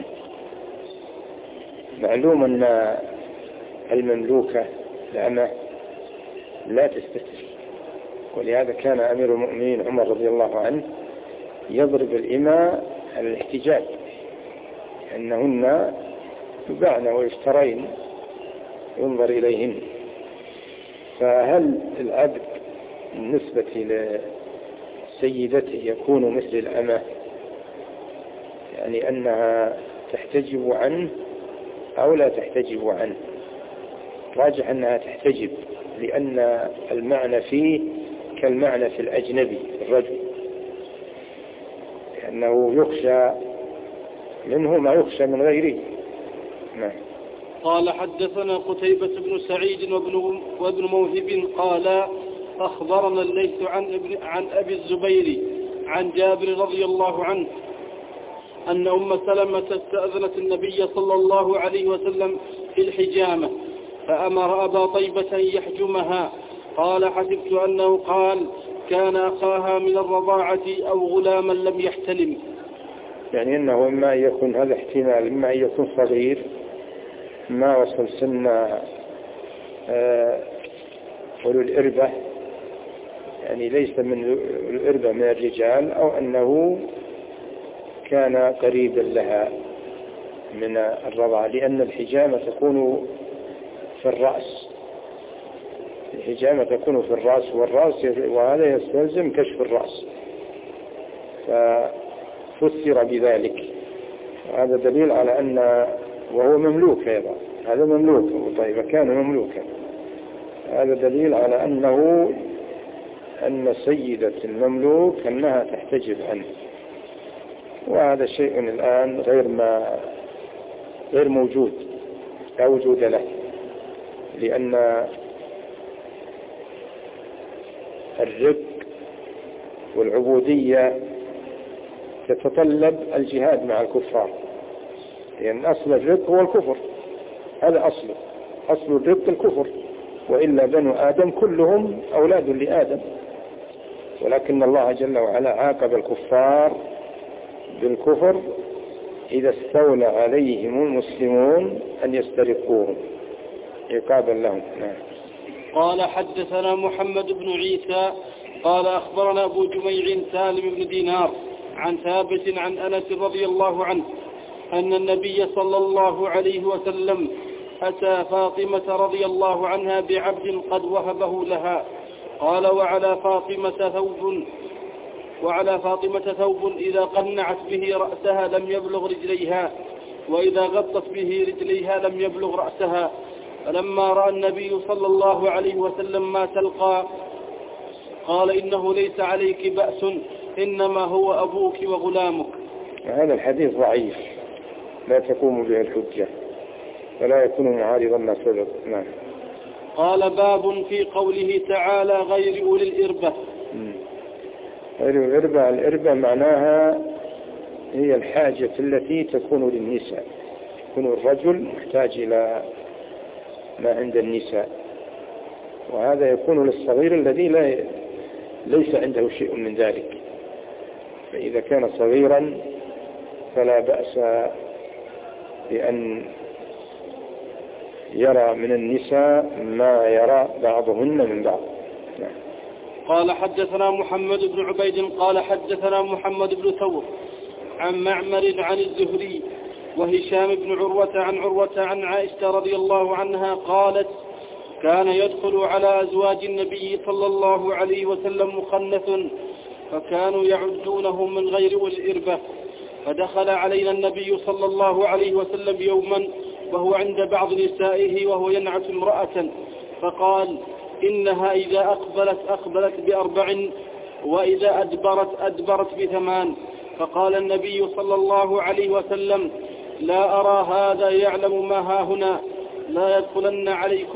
معلوم أن المملوكة الأمة لا تستتر، ولهذا كان أمير المؤمنين عمر رضي الله عنه يضرب الإماء على الاحتجاب، أنهن يباعن ويشترين ينظر إليهن. فهل العبد بالنسبة لسيدته يكون مثل الأمة، يعني أنها تحتجب عنه أو لا تحتجب عنه؟ راجح أنها تحتجب، لأن المعنى فيه كالمعنى في الأجنبي الرجل، لأنه يخشى منه ما يخشى من غيره. نعم. قال حدثنا قتيبة بن سعيد وابن موهب قال أخبرنا الليث عن أبي الزبير عن جابر رضي الله عنه أن أم سلمة استأذنت النبي صلى الله عليه وسلم في الحجامة، فأمر أبا طيبة أن يحجمها. قال حسبت أنه قال كان أخاها من الرضاعة أو غلاما لم يحتلم. يعني أنه إما أن يكون هذا احتمال، إما أن يكون صغير ما وصل سن أولو الإربة، يعني ليس من الإربة من الرجال، أو أنه كان قريبا لها من الرضاعة، لأن الحجامة تكون في الرأس، الحجامة تكون في الرأس، والرأس وهذا يستلزم كشف الرأس، ففسر بذلك. وهذا دليل على أن وهو مملوك أيضا، هذا مملوك طيب كان مملوكا، هذا دليل على أن سيدة المملوك أنها تحتجب عنه. وهذا شيء الآن غير موجود، لا وجود له، لأن الرق والعبودية تتطلب الجهاد مع الكفار، لأن أصل الرق هو الكفر، هذا أصل الرق الكفر، وإلا بنو آدم كلهم أولاد لآدم، ولكن الله جل وعلا عاقب الكفار بالكفر إذا استولى عليهم المسلمون أن يسترقوهم عقابا لهم. قال حدثنا محمد بن عيسى قال أخبرنا أبو جميع سالم بن دينار عن ثابت عن أنس رضي الله عنه أن النبي صلى الله عليه وسلم أتى فاطمة رضي الله عنها بعبد قد وهبه لها. قال وعلى فاطمة ثوب إذا قنعت به رأسها لم يبلغ رجليها، وإذا غطت به رجليها لم يبلغ رأسها. فلما رأى النبي صلى الله عليه وسلم ما تلقى قال إنه ليس عليك بأس، إنما هو أبوك وغلامك. هذا الحديث ضعيف لا تقوم به الحجة ولا يكون معارضا ما سبق. نعم. قال باب في قوله تعالى غير أولي الإربة. غير الإربة، الإربة معناها هي الحاجة التي تكون للنساء، يكون الرجل محتاج إلى ما عند النساء، وهذا يكون للصغير الذي ليس عنده شيء من ذلك. فإذا كان صغيرا فلا بأس بأن يرى من النساء ما يرى بعضهن من بعض. قال حدثنا محمد بن عبيد قال حدثنا محمد بن ثور عن معمر عن الزهري وهشام بن عروة عن عائشة رضي الله عنها قالت كان يدخل على أزواج النبي صلى الله عليه وسلم مخنث، فكانوا يعدونه من غير أولي الإربة، فدخل علينا النبي صلى الله عليه وسلم يوما وهو عند بعض نسائه وهو ينعت امرأة، فقال: إنها إذا أقبلت ب4، وإذا أدبرت ب8. فقال النبي صلى الله عليه وسلم: لا أرى هذا يعلم ما هاهنا، لا يدخلن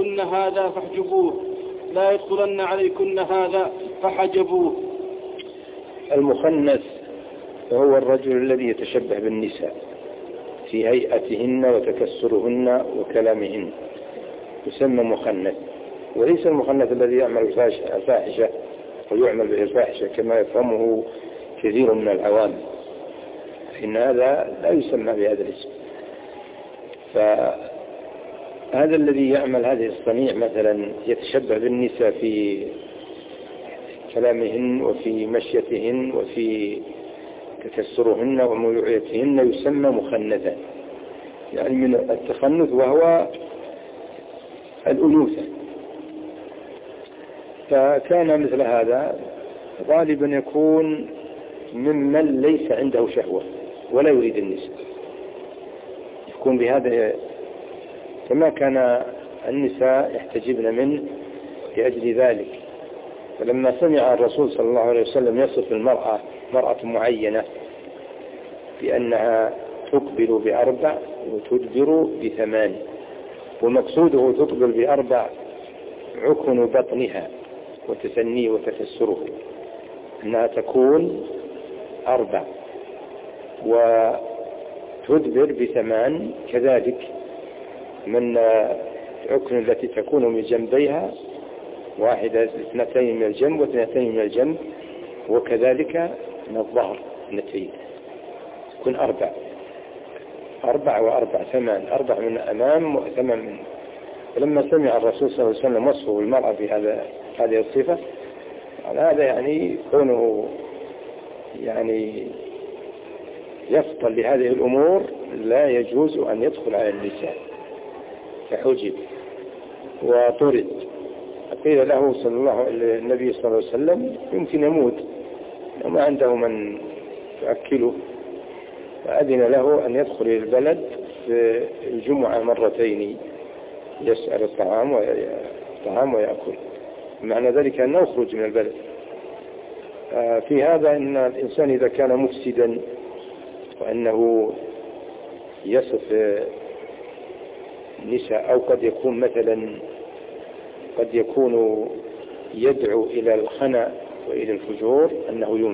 عليكن هذا فحجبوه. المخنث هو الرجل الذي يتشبه بالنساء في هيئتهن وتكسرهن وكلامهن، يسمى مخنث، وليس المخنث الذي يعمل الفاحشة ويعمل به الفاحشة كما يفهمه كثير من العوام، إن هذا لا يسمى بهذا الاسم. فهذا الذي يعمل هذه الصنيع مثلا يتشبه بالنساء في كلامهن وفي مشيتهن وفي تكسرهن وموعيتهن يسمى مخنثا، يعني من التخنث وهو الأنوثة. فكان مثل هذا غالبا يكون ممن ليس عنده شهوة ولا يريد النساء، يكون بهذا، كما كان النساء يحتجبن منه لأجل ذلك. فلما سمع الرسول صلى الله عليه وسلم يصف مرأة معينة بأنها تقبل ب4 وتدبر ب8، ومقصوده تقبل ب4 عكن بطنها وتثنيه وتكسره، أنها تكون 4، وتدبر ب8 كذلك، من عكن التي تكون من جنبيها 2 من الجنب و2 من الجنب، وكذلك من الظهر 2، تكون 4 و4 8، 4 من الأمام و8 من. فلما سمع الرسول صلى الله عليه وسلم وصفه المرأة في هذه الصفة، هذا يعني كونه يعني يفضل لهذه الأمور لا يجوز أن يدخل على النساء، فحجب وطرد. قيل له النبي صلى الله عليه وسلم يمكن يموت وما عنده من يأكله، فأذن له أن يدخل البلد في الجمعة 2 يسأل الطعام ويأكل، معنى ذلك أنه يخرج من البلد. في هذا أن الإنسان إذا كان مفسدا وأنه يصف نساء، أو قد يكون مثلا يدعو إلى الخنا وإلى الفجور، أنه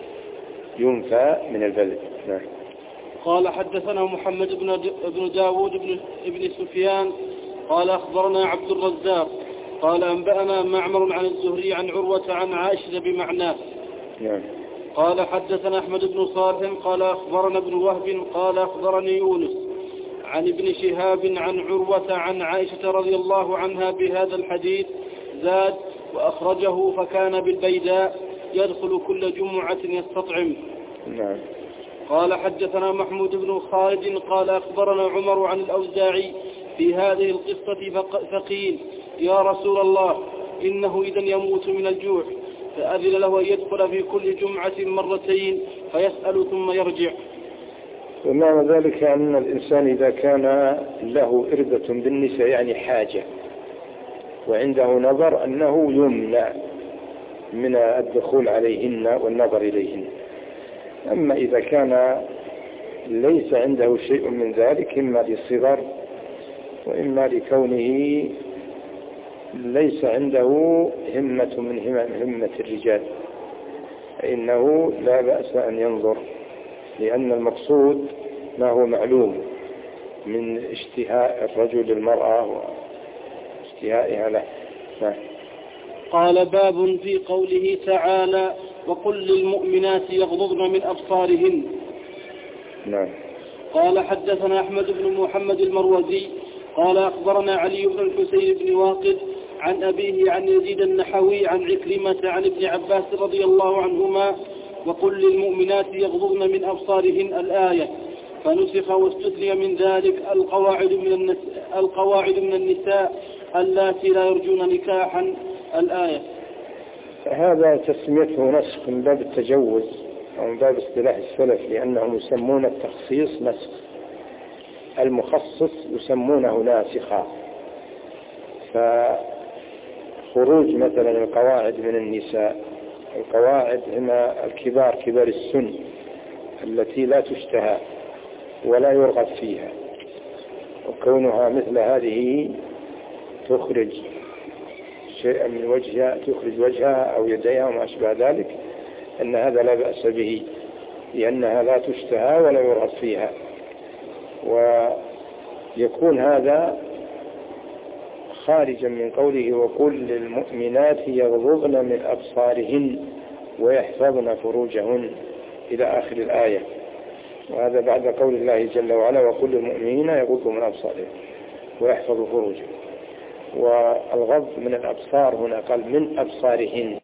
ينفى من البلد. نعم. قال: حدثنا محمد بن داود بن سفيان قال أخبرنا عبد الرزاق قال أنبأنا معمر عن الزهري عن عروة عن عائشة بمعناه. نعم. قال: حدثنا أحمد بن صالح قال أخبرنا ابن وهب قال أخبرني يونس عن ابن شهاب عن عروة عن عائشة رضي الله عنها بهذا الحديث، زاد: وأخرجه فكان بالبيداء يدخل كل جمعة يستطعم. نعم. قال: حدثنا محمود بن خالد قال أخبرنا عمر عن الأوزاعي في هذه القصة، فقيل: يا رسول الله، إنه إذا يموت من الجوع، فأذن له أن يدخل في كل جمعة 2 فيسأل ثم يرجع. ومعنى ذلك أن الإنسان إذا كان له إربة بالنساء يعني حاجة وعنده نظر، أنه يمنع من الدخول عليهن والنظر إليهن. أما إذا كان ليس عنده شيء من ذلك، إما للصغر وإما لكونه ليس عنده همة من همة الرجال، فإنه لا بأس أن ينظر، لأن المقصود ما هو معلوم من اشتهاء الرجل المرأة واشتهائها له. قال: باب في قوله تعالى: وقل للمؤمنات يغضضن من أبصارهن. نعم. قال: حدثنا أحمد بن محمد المروزي قال أخبرنا علي بن الحسين بن واقد عن أبيه عن يزيد النحوي عن عكرمة عن ابن عباس رضي الله عنهما: وقل للمؤمنات يغضضن من أبصارهن الآية، فنسخ واستثني من ذلك القواعد من النساء اللاتي لا يرجون نكاحا الآية. هذا تسميته نسخ من باب التجوز، أو من باب اصطلاح السلف، لأنهم يسمون التخصيص نسخ، المخصص يسمونه ناسخا. فخروج مثلا القواعد من النساء، القواعد هنا الكبار كبار السن التي لا تشتهى ولا يرغب فيها، وكونها مثل هذه تخرج شيئا من وجهها، تخرج وجهها أو يديها وما أشبه ذلك، أن هذا لا بأس به لأنها لا تشتهى ولا يرغب فيها. ويكون هذا خارجا من قوله وقل للمؤمنات يغضضن من أبصارهن ويحفظن فروجهن إلى آخر الآية. وهذا بعد قول الله جل وعلا وقل للمؤمنين يغضوا من أبصارهم ويحفظوا فروجهم. والغض من الأبصار هنا قال من أبصارهن،